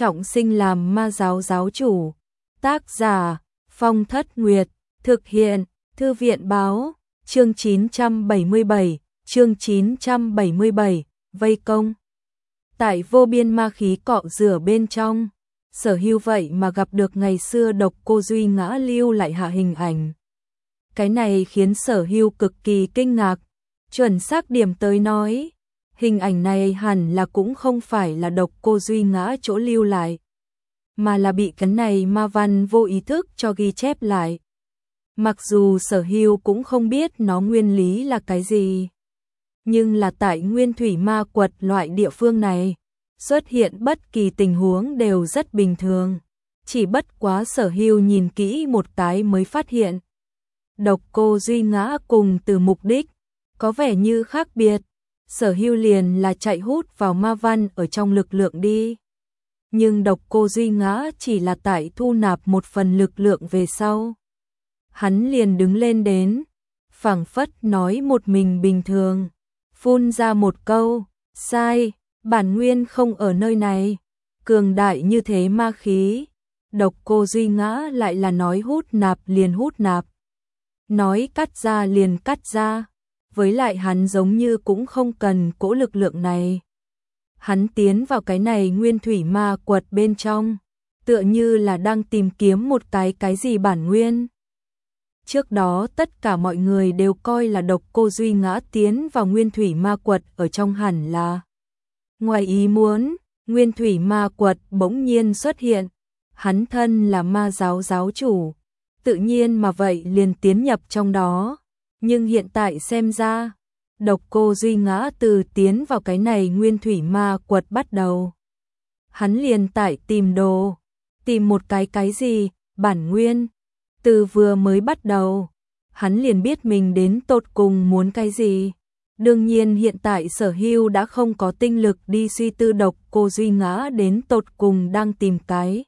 trọng sinh làm ma giáo giáo chủ. Tác giả Phong Thất Nguyệt, thực hiện Thư viện Báo, chương 977, vây công. Tại vô biên ma khí cọ rửa bên trong, Sở Hưu vậy mà gặp được ngày xưa Độc Cô Duy Ngã lưu lại hạ hình ảnh. Cái này khiến Sở Hưu cực kỳ kinh ngạc, chuẩn xác điểm tới nói, hình ảnh này hẳn là cũng không phải là Độc Cô Duy Ngã chỗ lưu lại, mà là bị cái này ma văn vô ý thức cho ghi chép lại. Mặc dù Sở Hưu cũng không biết nó nguyên lý là cái gì, nhưng là tại Nguyên Thủy Ma Quật loại địa phương này, xuất hiện bất kỳ tình huống đều rất bình thường. Chỉ bất quá Sở Hưu nhìn kỹ một cái mới phát hiện, Độc Cô Duy Ngã cùng từ mục đích có vẻ như khác biệt. Sở Hưu liền là chạy hút vào ma văn ở trong lực lượng đi. Nhưng Độc Cô Duy Ngã chỉ là tại thu nạp một phần lực lượng về sau, hắn liền đứng lên đến, phảng phất nói một mình bình thường, phun ra một câu, sai, bản nguyên không ở nơi này. Cường đại như thế ma khí, Độc Cô Duy Ngã lại là nói hút nạp liền hút nạp, nói cắt ra liền cắt ra. Với lại hắn giống như cũng không cần cỗ lực lượng này. Hắn tiến vào cái này Nguyên Thủy Ma Quật bên trong, tựa như là đang tìm kiếm một cái gì bản nguyên. Trước đó tất cả mọi người đều coi là Độc Cô Duy Ngã tiến vào Nguyên Thủy Ma Quật ở trong hẳn là ngoài ý muốn. Nguyên Thủy Ma Quật bỗng nhiên xuất hiện, hắn thân là ma giáo giáo chủ, tự nhiên mà vậy liền tiến nhập trong đó. Nhưng hiện tại xem ra, Độc Cô Duy Ngã từ tiến vào cái này Nguyên Thủy Ma Quật bắt đầu, hắn liền tại tìm đồ, tìm một cái gì, bản nguyên. Từ vừa mới bắt đầu, hắn liền biết mình đến tột cùng muốn cái gì. Đương nhiên hiện tại Sở Hưu đã không có tinh lực đi suy tư Độc Cô Duy Ngã đến tột cùng đang tìm cái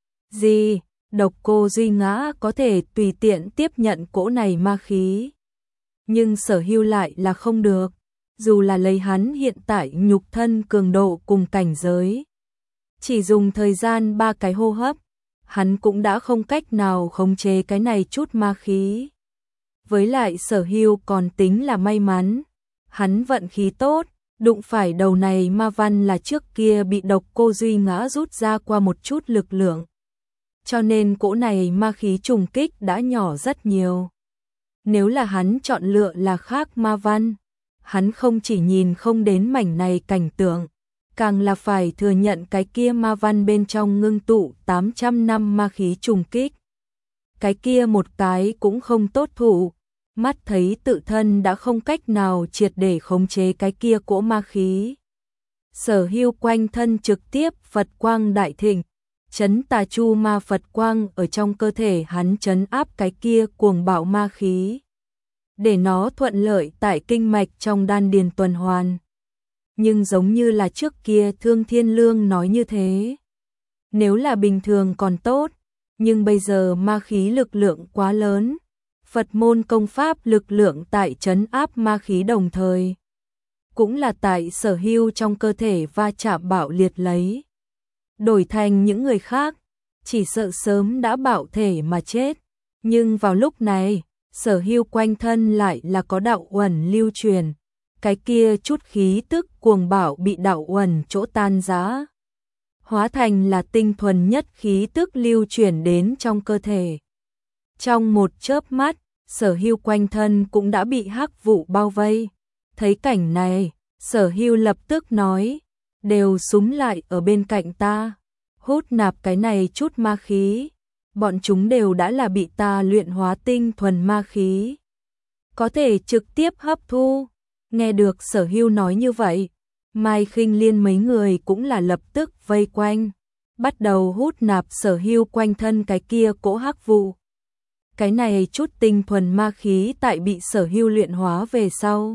gì. Độc Cô Duy Ngã có thể tùy tiện tiếp nhận cỗ này ma khí, nhưng Sở Hưu lại là không được. Dù là lấy hắn hiện tại nhục thân cường độ cùng cảnh giới, chỉ dùng thời gian 3 cái hô hấp, hắn cũng đã không cách nào khống chế cái này chút ma khí. Với lại Sở Hưu còn tính là may mắn, hắn vận khí tốt, đụng phải đầu này ma văn là trước kia bị Độc Cô Duy Ngã rút ra qua một chút lực lượng, cho nên cỗ này ma khí trùng kích đã nhỏ rất nhiều. Nếu là hắn chọn lựa là khác ma văn, hắn không chỉ nhìn không đến mảnh này cảnh tượng, càng là phải thừa nhận cái kia ma văn bên trong ngưng tụ 800 năm ma khí trùng kích. Cái kia một cái cũng không tốt thụ, mắt thấy tự thân đã không cách nào triệt để khống chế cái kia cỗ ma khí. Sở Hưu quanh thân trực tiếp Phật quang đại thịnh, chấn tà chu ma Phật quang ở trong cơ thể hắn chấn áp cái kia cuồng bạo ma khí, để nó thuận lợi tại kinh mạch trong đan điền tuần hoàn. Nhưng giống như là trước kia Thương Thiên Lương nói như thế, nếu là bình thường còn tốt, nhưng bây giờ ma khí lực lượng quá lớn, Phật môn công pháp lực lượng tại chấn áp ma khí đồng thời, cũng là tại Sở Hưu trong cơ thể va chạm bạo liệt lấy. Đổi thành những người khác, chỉ sợ sớm đã bạo thể mà chết. Nhưng vào lúc này, Sở Hưu quanh thân lại là có đạo uẩn lưu truyền, cái kia chút khí tức cuồng bạo bị đạo uẩn chỗ tan rã, hóa thành là tinh thuần nhất khí tức lưu chuyển đến trong cơ thể. Trong một chớp mắt, Sở Hưu quanh thân cũng đã bị hắc vụ bao vây. Thấy cảnh này, Sở Hưu lập tức nói, đều súm lại ở bên cạnh ta, hút nạp cái này chút ma khí. Bọn chúng đều đã là bị ta luyện hóa tinh thuần ma khí, có thể trực tiếp hấp thu. Nghe được Sở Hưu nói như vậy, Mai Khinh Liên mấy người cũng là lập tức vây quanh, bắt đầu hút nạp Sở Hưu quanh thân cái kia cỗ hắc vụ. Cái này chút tinh thuần ma khí tại bị Sở Hưu luyện hóa về sau,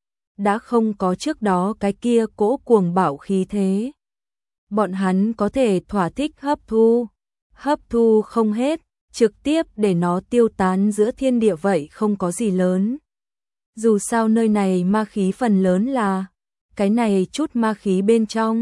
đã không có trước đó cái kia cỗ cuồng bạo khí thế. Bọn hắn có thể thỏa thích hấp thu không hết, trực tiếp để nó tiêu tán giữa thiên địa vậy không có gì lớn. Dù sao nơi này ma khí phần lớn là cái này chút ma khí bên trong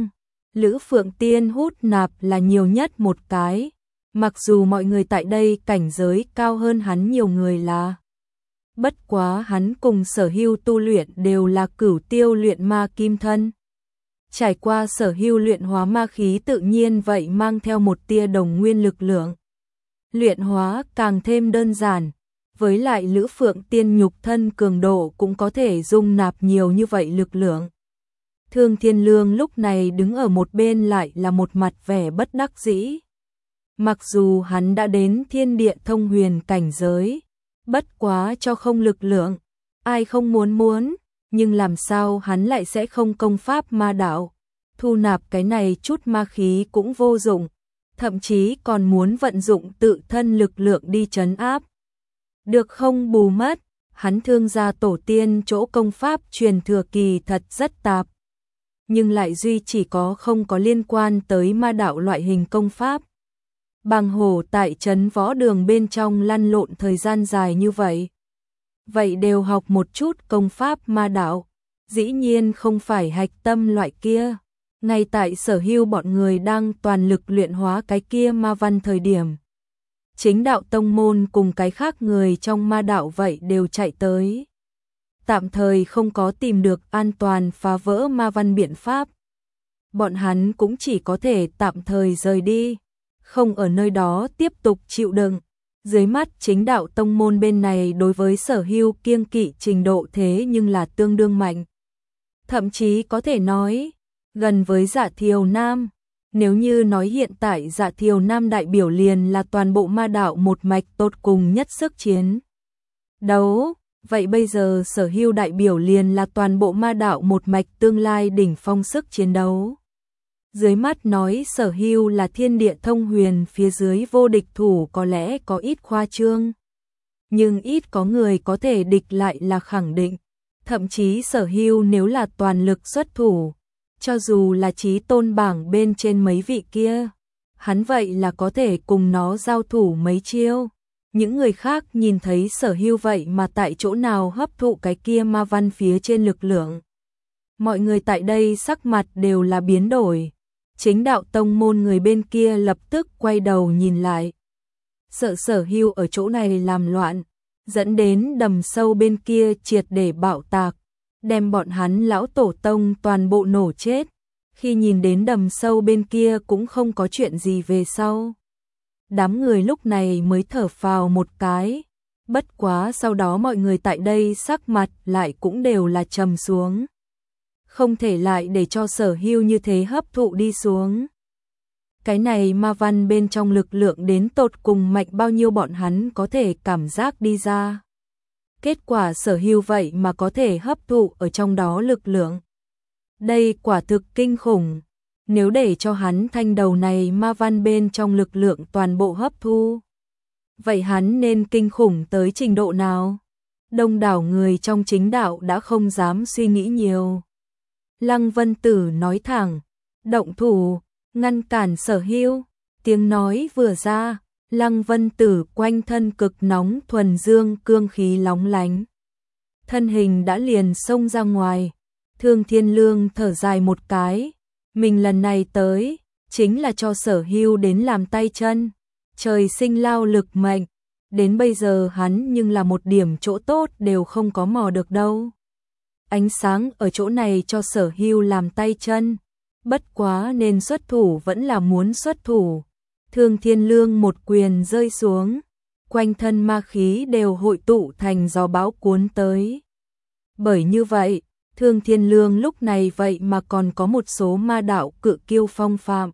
Lữ Phượng Tiên hút nạp là nhiều nhất một cái, mặc dù mọi người tại đây cảnh giới cao hơn hắn nhiều người là. Bất quá hắn cùng Sở Hưu tu luyện đều là cửu tiêu luyện ma kim thân. Trải qua Sở Hưu luyện hóa ma khí tự nhiên vậy mang theo một tia đồng nguyên lực lượng. Luyện hóa càng thêm đơn giản, với lại Lữ Phượng Tiên nhục thân cường độ cũng có thể dung nạp nhiều như vậy lực lượng. Thương Thiên Lương lúc này đứng ở một bên lại là một mặt vẻ bất đắc dĩ. Mặc dù hắn đã đến thiên địa thông huyền cảnh giới, bất quá cho không lực lượng, ai không muốn, nhưng làm sao hắn lại sẽ không công pháp ma đạo, thu nạp cái này chút ma khí cũng vô dụng, thậm chí còn muốn vận dụng tự thân lực lượng đi trấn áp. Được không bù mất, hắn Thương gia tổ tiên chỗ công pháp truyền thừa kỳ thật rất tạp, nhưng lại duy chỉ có không có liên quan tới ma đạo loại hình công pháp. Bàng Hổ tại trấn võ đường bên trong lăn lộn thời gian dài như vậy. Vậy đều học một chút công pháp ma đạo, dĩ nhiên không phải hạch tâm loại kia. Ngay tại Sở Hưu bọn người đang toàn lực luyện hóa cái kia ma văn thời điểm. Chính đạo tông môn cùng cái khác người trong ma đạo vậy đều chạy tới. Tạm thời không có tìm được an toàn phá vỡ ma văn biện pháp. Bọn hắn cũng chỉ có thể tạm thời rời đi, không ở nơi đó tiếp tục chịu đựng. Dưới mắt chính đạo tông môn bên này đối với Sở Hưu kiêng kỵ trình độ thế nhưng là tương đương mạnh. Thậm chí có thể nói, gần với Dạ Thiều Nam. Nếu như nói hiện tại Dạ Thiều Nam đại biểu liền là toàn bộ ma đạo một mạch tột cùng nhất sức chiến đấu, vậy bây giờ Sở Hưu đại biểu liền là toàn bộ ma đạo một mạch tương lai đỉnh phong sức chiến đấu. Dưới mắt nói Sở Hưu là thiên địa thông huyền phía dưới vô địch thủ có lẽ có ít khoa trương, nhưng ít có người có thể địch lại là khẳng định. Thậm chí Sở Hưu nếu là toàn lực xuất thủ, cho dù là chí tôn bảng bên trên mấy vị kia, hắn vậy là có thể cùng nó giao thủ mấy chiêu. Những người khác nhìn thấy Sở Hưu vậy mà tại chỗ nào hấp thụ cái kia ma văn phía trên lực lượng. Mọi người tại đây sắc mặt đều là biến đổi. Chính đạo tông môn người bên kia lập tức quay đầu nhìn lại. Sợ Sở Hưu ở chỗ này làm loạn, dẫn đến đầm sâu bên kia triệt để bạo tạc, đem bọn hắn lão tổ tông toàn bộ nổ chết. Khi nhìn đến đầm sâu bên kia cũng không có chuyện gì về sau. Đám người lúc này mới thở phào một cái. Bất quá sau đó mọi người tại đây sắc mặt lại cũng đều là trầm xuống. Không thể lại để cho Sở Hưu như thế hấp thụ đi xuống. Cái này ma văn bên trong lực lượng đến tột cùng mạnh bao nhiêu bọn hắn có thể cảm giác đi ra. Kết quả Sở Hưu vậy mà có thể hấp thụ ở trong đó lực lượng. Đây quả thực kinh khủng. Nếu để cho hắn thanh đầu này ma văn bên trong lực lượng toàn bộ hấp thu, vậy hắn nên kinh khủng tới trình độ nào? Đông đảo người trong chính đạo đã không dám suy nghĩ nhiều. Lăng Vân Tử nói thẳng, động thủ, ngăn cản Sở Hưu. Tiếng nói vừa ra, Lăng Vân Tử quanh thân cực nóng thuần dương cương khí lóng lánh. Thân hình đã liền xông ra ngoài. Thương Thiên Lương thở dài một cái. Mình lần này tới, chính là cho Sở Hưu đến làm tay chân. Trời sinh lao lực mệnh. Đến bây giờ hắn nhưng là một điểm chỗ tốt đều không có mò được đâu. Ánh sáng ở chỗ này cho Sở Hưu làm tay chân. Bất quá nên xuất thủ vẫn là muốn xuất thủ. Thương Thiên Lương một quyền rơi xuống. Quanh thân ma khí đều hội tụ thành gió bão cuốn tới. Bởi như vậy, Thương Thiên Lương lúc này vậy mà còn có một số ma đạo cự kiêu phong phạm.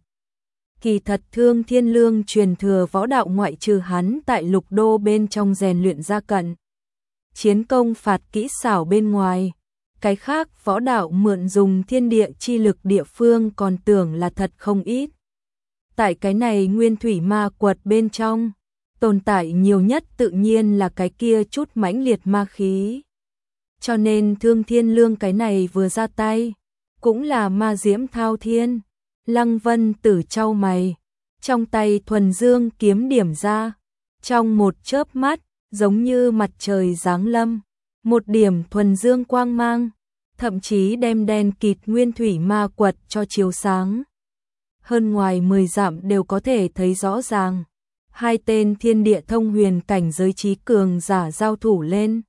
Kỳ thật Thương Thiên Lương truyền thừa võ đạo ngoại trừ hắn tại Lục Đô bên trong rèn luyện ra cận chiến công phạt kỹ xảo bên ngoài, cái khác võ đạo mượn dùng thiên địa chi lực địa phương còn tưởng là thật không ít. Tại cái này nguyên thủy ma quật bên trong, tồn tại nhiều nhất tự nhiên là cái kia chút mãnh liệt ma khí. Cho nên Thương Thiên Lương cái này vừa ra tay, cũng là ma diễm thao thiên. Lăng Vân Tử chau mày, trong tay thuần dương kiếm điểm ra, trong một chớp mắt, giống như mặt trời giáng lâm, một điểm thuần dương quang mang, thậm chí đem đen kịt nguyên thủy ma quật cho chiếu sáng. hơn ngoài 10 dặm đều có thể thấy rõ ràng. Hai tên thiên địa thông huyền cảnh giới trí cường giả giao thủ lên.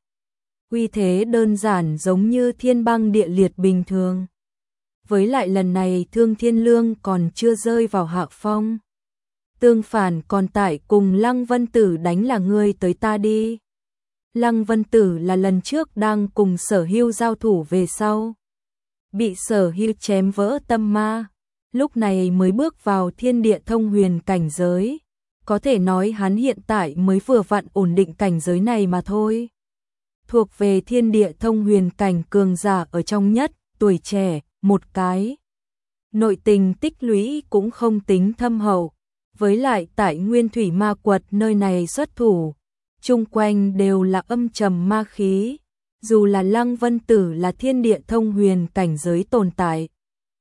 Uy thế đơn giản giống như thiên băng địa liệt bình thường. Với lại lần này Thương Thiên Lương còn chưa rơi vào hạ phong. Tương phản còn tại cùng Lăng Vân Tử đánh là ngươi tới ta đi. Lăng Vân Tử là lần trước đang cùng Sở Hưu giao thủ về sau. Bị Sở Hưu chém vỡ tâm ma. Lúc này mới bước vào thiên địa thông huyền cảnh giới. Có thể nói hắn hiện tại mới vừa vặn ổn định cảnh giới này mà thôi. Thuộc về thiên địa thông huyền cảnh cường giả ở trong nhất, tuổi trẻ, một cái. Nội tình tích lũy cũng không tính thâm hậu. Với lại tại Nguyên Thủy Ma Quật nơi này xuất thủ, chung quanh đều là âm trầm ma khí. Dù là Lăng Vân Tử là thiên địa thông huyền cảnh giới tồn tại,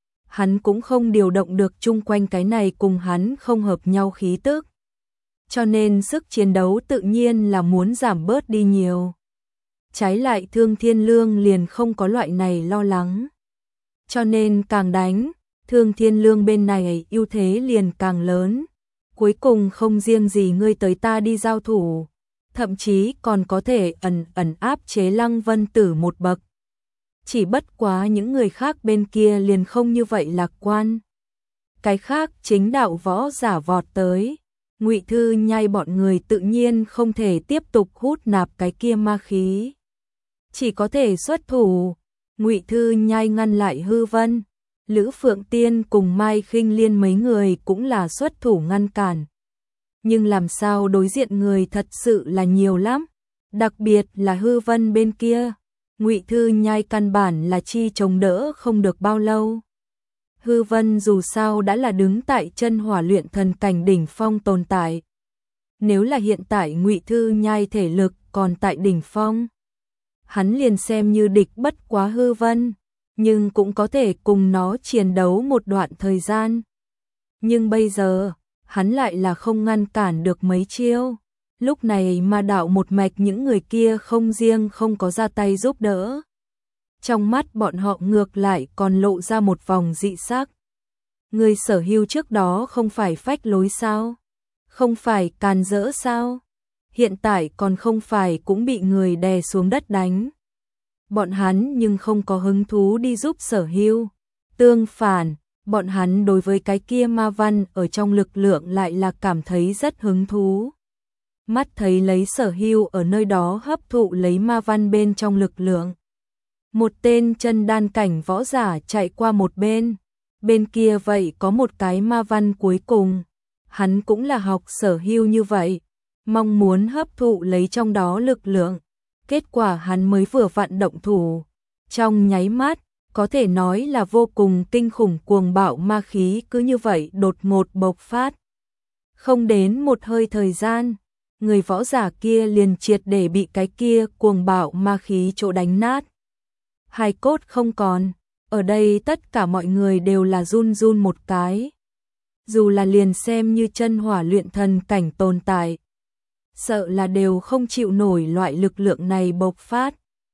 hắn cũng không điều động được chung quanh cái này cùng hắn không hợp nhau khí tức. Cho nên sức chiến đấu tự nhiên là muốn giảm bớt đi nhiều. Trái lại Thương Thiên Lương liền không có loại này lo lắng. Cho nên càng đánh, Thương Thiên Lương bên này ưu thế liền càng lớn. Cuối cùng không riêng gì ngươi tới ta đi giao thủ, thậm chí còn có thể ẩn áp chế Lăng Vân Tử một bậc. Chỉ bất quá những người khác bên kia liền không như vậy lạc quan. Cái khác chính đạo võ giả vọt tới, Ngụy Thư Nhai bọn người tự nhiên không thể tiếp tục hút nạp cái kia ma khí. Chỉ có thể xuất thủ, Ngụy Thư Nhai ngăn lại Hư Vân. Lữ Phượng Tiên cùng Mai Khinh Liên mấy người cũng là xuất thủ ngăn cản. Nhưng làm sao đối diện người thật sự là nhiều lắm, đặc biệt là Hư Vân bên kia. Ngụy Thư Nhai căn bản là chi chống đỡ không được bao lâu. Hư Vân dù sao đã là đứng tại chân hỏa luyện thần cảnh đỉnh phong tồn tại. Nếu là hiện tại Ngụy Thư Nhai thể lực còn tại đỉnh phong, hắn liền xem như địch bất quá Hư Vân, nhưng cũng có thể cùng nó chiến đấu một đoạn thời gian. Nhưng bây giờ, hắn lại là không ngăn cản được mấy chiêu. Lúc này Ma đạo một mạch những người kia không riêng không có ra tay giúp đỡ. Trong mắt bọn họ ngược lại còn lộ ra một vòng dị sắc. Người Sở Hưu trước đó không phải phách lối sao? Không phải càn rỡ sao? Hiện tại còn không phải cũng bị người đè xuống đất đánh. Bọn hắn nhưng không có hứng thú đi giúp Sở Hưu. Tương phản, bọn hắn đối với cái kia ma văn ở trong lực lượng lại là cảm thấy rất hứng thú. Mắt thấy lấy Sở Hưu ở nơi đó hấp thụ lấy ma văn bên trong lực lượng. Một tên chân đan cảnh võ giả chạy qua một bên. Bên kia vậy có một cái ma văn cuối cùng. Hắn cũng là học Sở Hưu như vậy, mong muốn hấp thụ lấy trong đó lực lượng. Kết quả hắn mới vừa vặn động thủ. Trong nháy mắt, có thể nói là vô cùng kinh khủng cuồng bạo ma khí cứ như vậy đột ngột bộc phát. Không đến một hơi thời gian, người võ giả kia liền triệt để bị cái kia cuồng bạo ma khí chỗ đánh nát. Hài cốt không còn, ở đây tất cả mọi người đều là run run một cái. Dù là liền xem như chân hỏa luyện thần cảnh tồn tại, sợ là đều không chịu nổi loại lực lượng này bộc phát.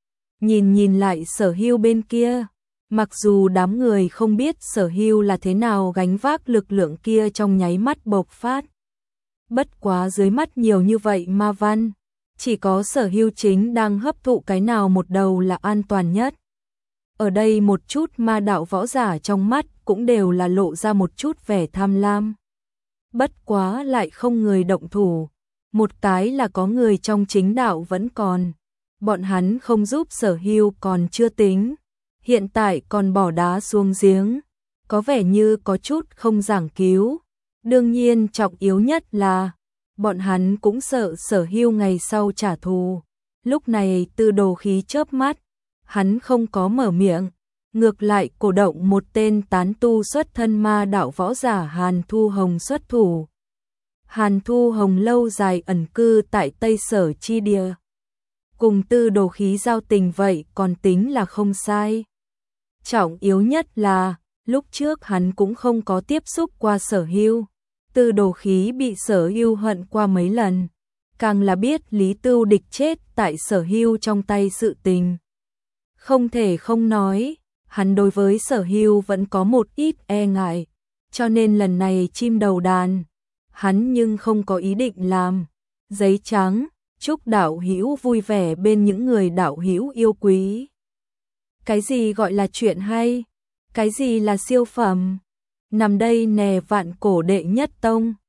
Nhìn lại Sở Hưu bên kia, mặc dù đám người không biết Sở Hưu là thế nào gánh vác lực lượng kia trong nháy mắt bộc phát. Bất quá dưới mắt nhiều như vậy ma văn, chỉ có Sở Hưu chính đang hấp thụ cái nào một đầu là an toàn nhất. Ở đây một chút ma đạo võ giả trong mắt cũng đều là lộ ra một chút vẻ tham lam. Bất quá lại không người động thủ. Một cái là có người trong chính đạo vẫn còn. Bọn hắn không giúp Sở Hưu còn chưa tính. Hiện tại còn bỏ đá xuống giếng. Có vẻ như có chút không giảng cứu. Đương nhiên trọng yếu nhất là bọn hắn cũng sợ Sở Hưu ngày sau trả thù. Lúc này Tư Đồ Khí chớp mắt. Hắn không có mở miệng. Ngược lại cổ động một tên tán tu xuất thân ma đạo võ giả Hàn Thu Hồng xuất thủ. Hàn Thu Hồng lâu dài ẩn cư tại Tây Sở chi địa. Cùng Tư Đồ Khí giao tình vậy còn tính là không sai. Trọng yếu nhất là, lúc trước hắn cũng không có tiếp xúc qua Sở Hưu. Tư Đồ Khí bị Sở Hưu hận qua mấy lần. Càng là biết Lý Tưu Địch chết tại Sở Hưu trong tay sự tình. Không thể không nói, hắn đối với Sở Hưu vẫn có một ít e ngại. cho nên lần này chim đầu đàn, hắn nhưng không có ý định làm. Giấy trắng, chúc đạo hữu vui vẻ bên những người đạo hữu yêu quý. Cái gì gọi là chuyện hay? Cái gì là siêu phẩm? Nằm đây nè vạn cổ đệ nhất tông.